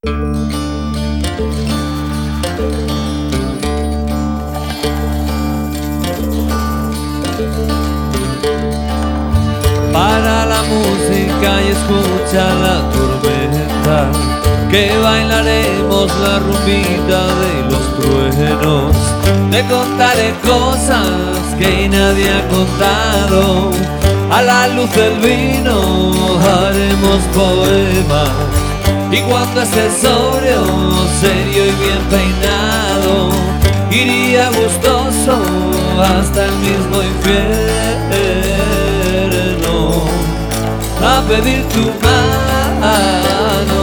Para la música y escucha la tormenta, que bailaremos la rumbita de los truenos. Te contaré cosas que nadie ha contado, a la luz del vino haremos poemas, y cuando estés sobrio, serio y bien peinado, iría gustoso hasta el mismo infierno a pedir tu mano.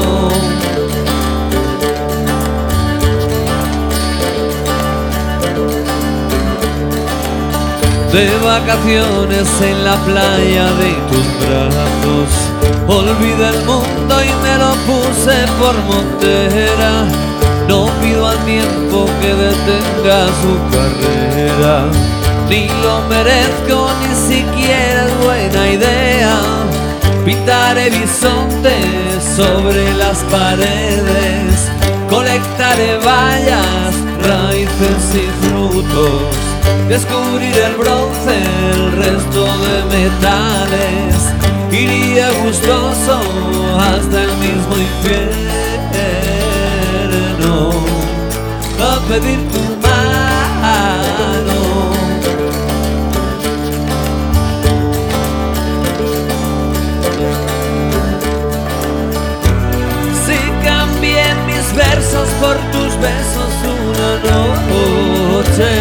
De vacaciones en la playa de tus brazos, olvidé el mundo y me lo puse por montera. No pido al tiempo que detenga su carrera, ni lo merezco, ni siquiera es buena idea. Pintaré bisontes sobre las paredes, colectaré bayas, raíces y frutos, descubrir el bronce, el resto de metales, iría gustoso hasta el mismo infierno a pedir tu mano. Si cambié mis versos por tus besos una noche,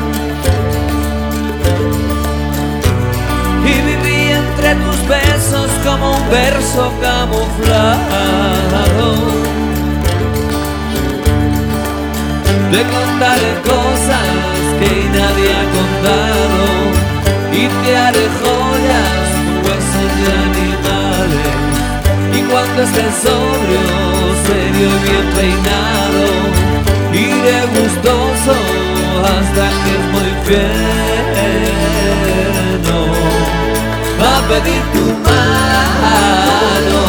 y viví entre tus besos como un verso camuflado. Te contaré cosas que nadie ha contado, y te haré joyas, huesos de animales, y cuando estés sobrio, serio y bien peinado, iré gustoso hasta el mismo infierno a pedir tu mano.